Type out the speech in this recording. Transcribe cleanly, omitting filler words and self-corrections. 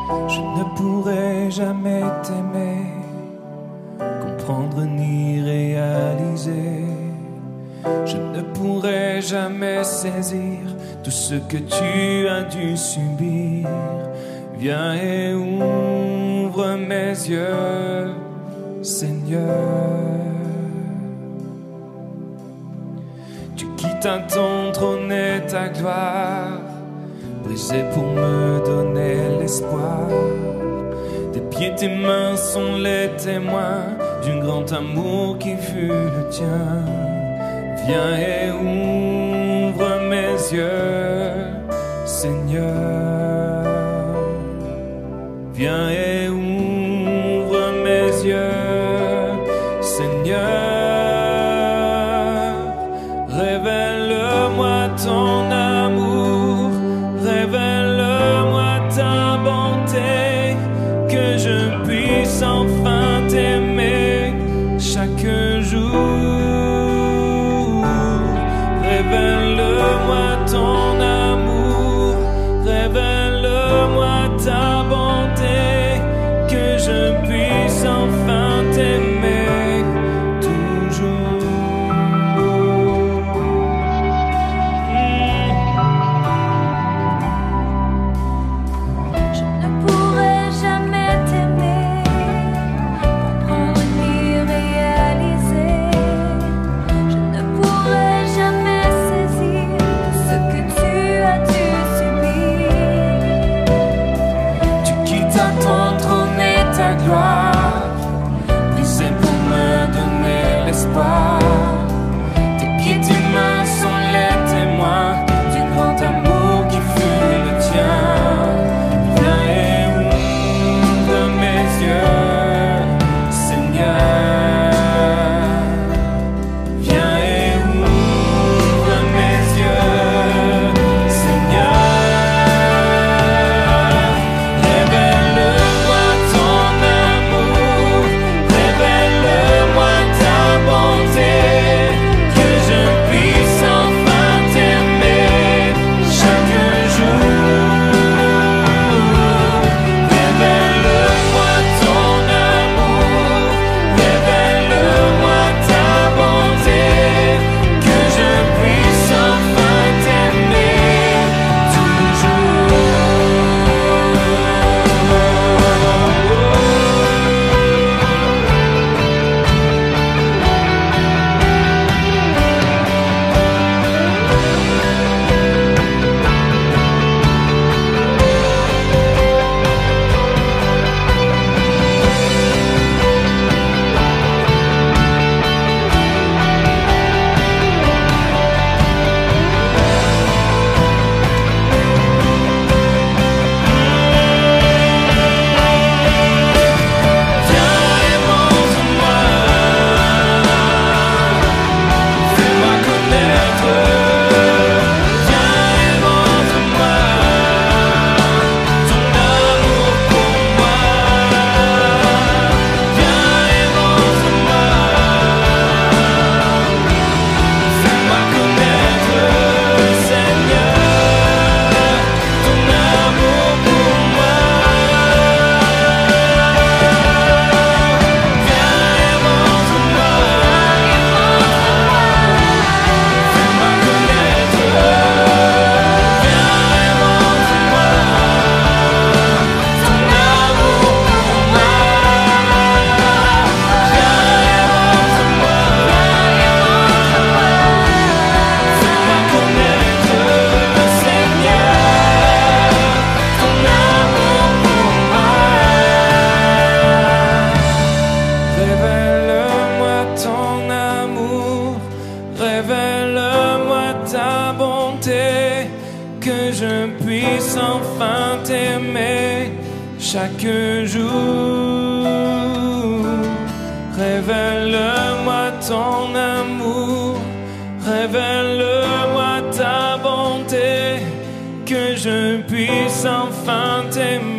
Je ne pourrai jamais t'aimer, comprendre ni réaliser. Je ne pourrai jamais saisir tout ce que tu as dû subir. Viens et ouvre mes yeux, Seigneur. Tu quittes ton trône et ta gloire, brisé pour me donner l'espoir. Tes pieds, tes mains sont les témoins d'un grand amour qui fut le tien. Viens et ouvre mes yeux, Seigneur. Viens et ouvre mes yeux, Seigneur. Révèle-moi ton amour, révèle-moi ta bonté, que je puisse enfin t'aimer chaque jour. Révèle-moi ton amour, révèle-moi ta bonté, que je puisse enfin t'aimer toujours. Je ne pourrai jamais t'aimer, comprendre ni réaliser. Je ne pourrai jamais saisir tout ce que tu as dû subir. Tu quittes ton trône et ta gloire, brisé pour me donner l'espoir. Tes pieds, tes mains sont les témoins du grand amour qui fut le tien. Viens et ouvre mes yeux, Seigneur. Viens et ouvre mes yeux, Seigneur. Révèle-moi ton amour, révèle-moi ta bonté, que je puisse enfin t'aimer chaque jour. Révèle-moi ton amour, révèle-moi ta bonté, que je puisse enfin t'aimer toujours. Viens et montre-moi, fais-moi connaître. Viens et montre-moi ton amour pour moi. Viens et montre-moi, fais-moi connaître, Seigneur, ton amour pour moi. Viens et montre-moi, fais-moi connaître. Viens et montre-moi ton amour pour moi. Viens et montre-moi, fais-moi connaître, Seigneur, ton amour pour moi. Révèle-moi ton amour, révèle-moi ta bonté, que je puisse enfin t'aimer chaque jour. Révèle-moi ton amour, révèle-moi ta bonté, que je puisse enfin t'aimer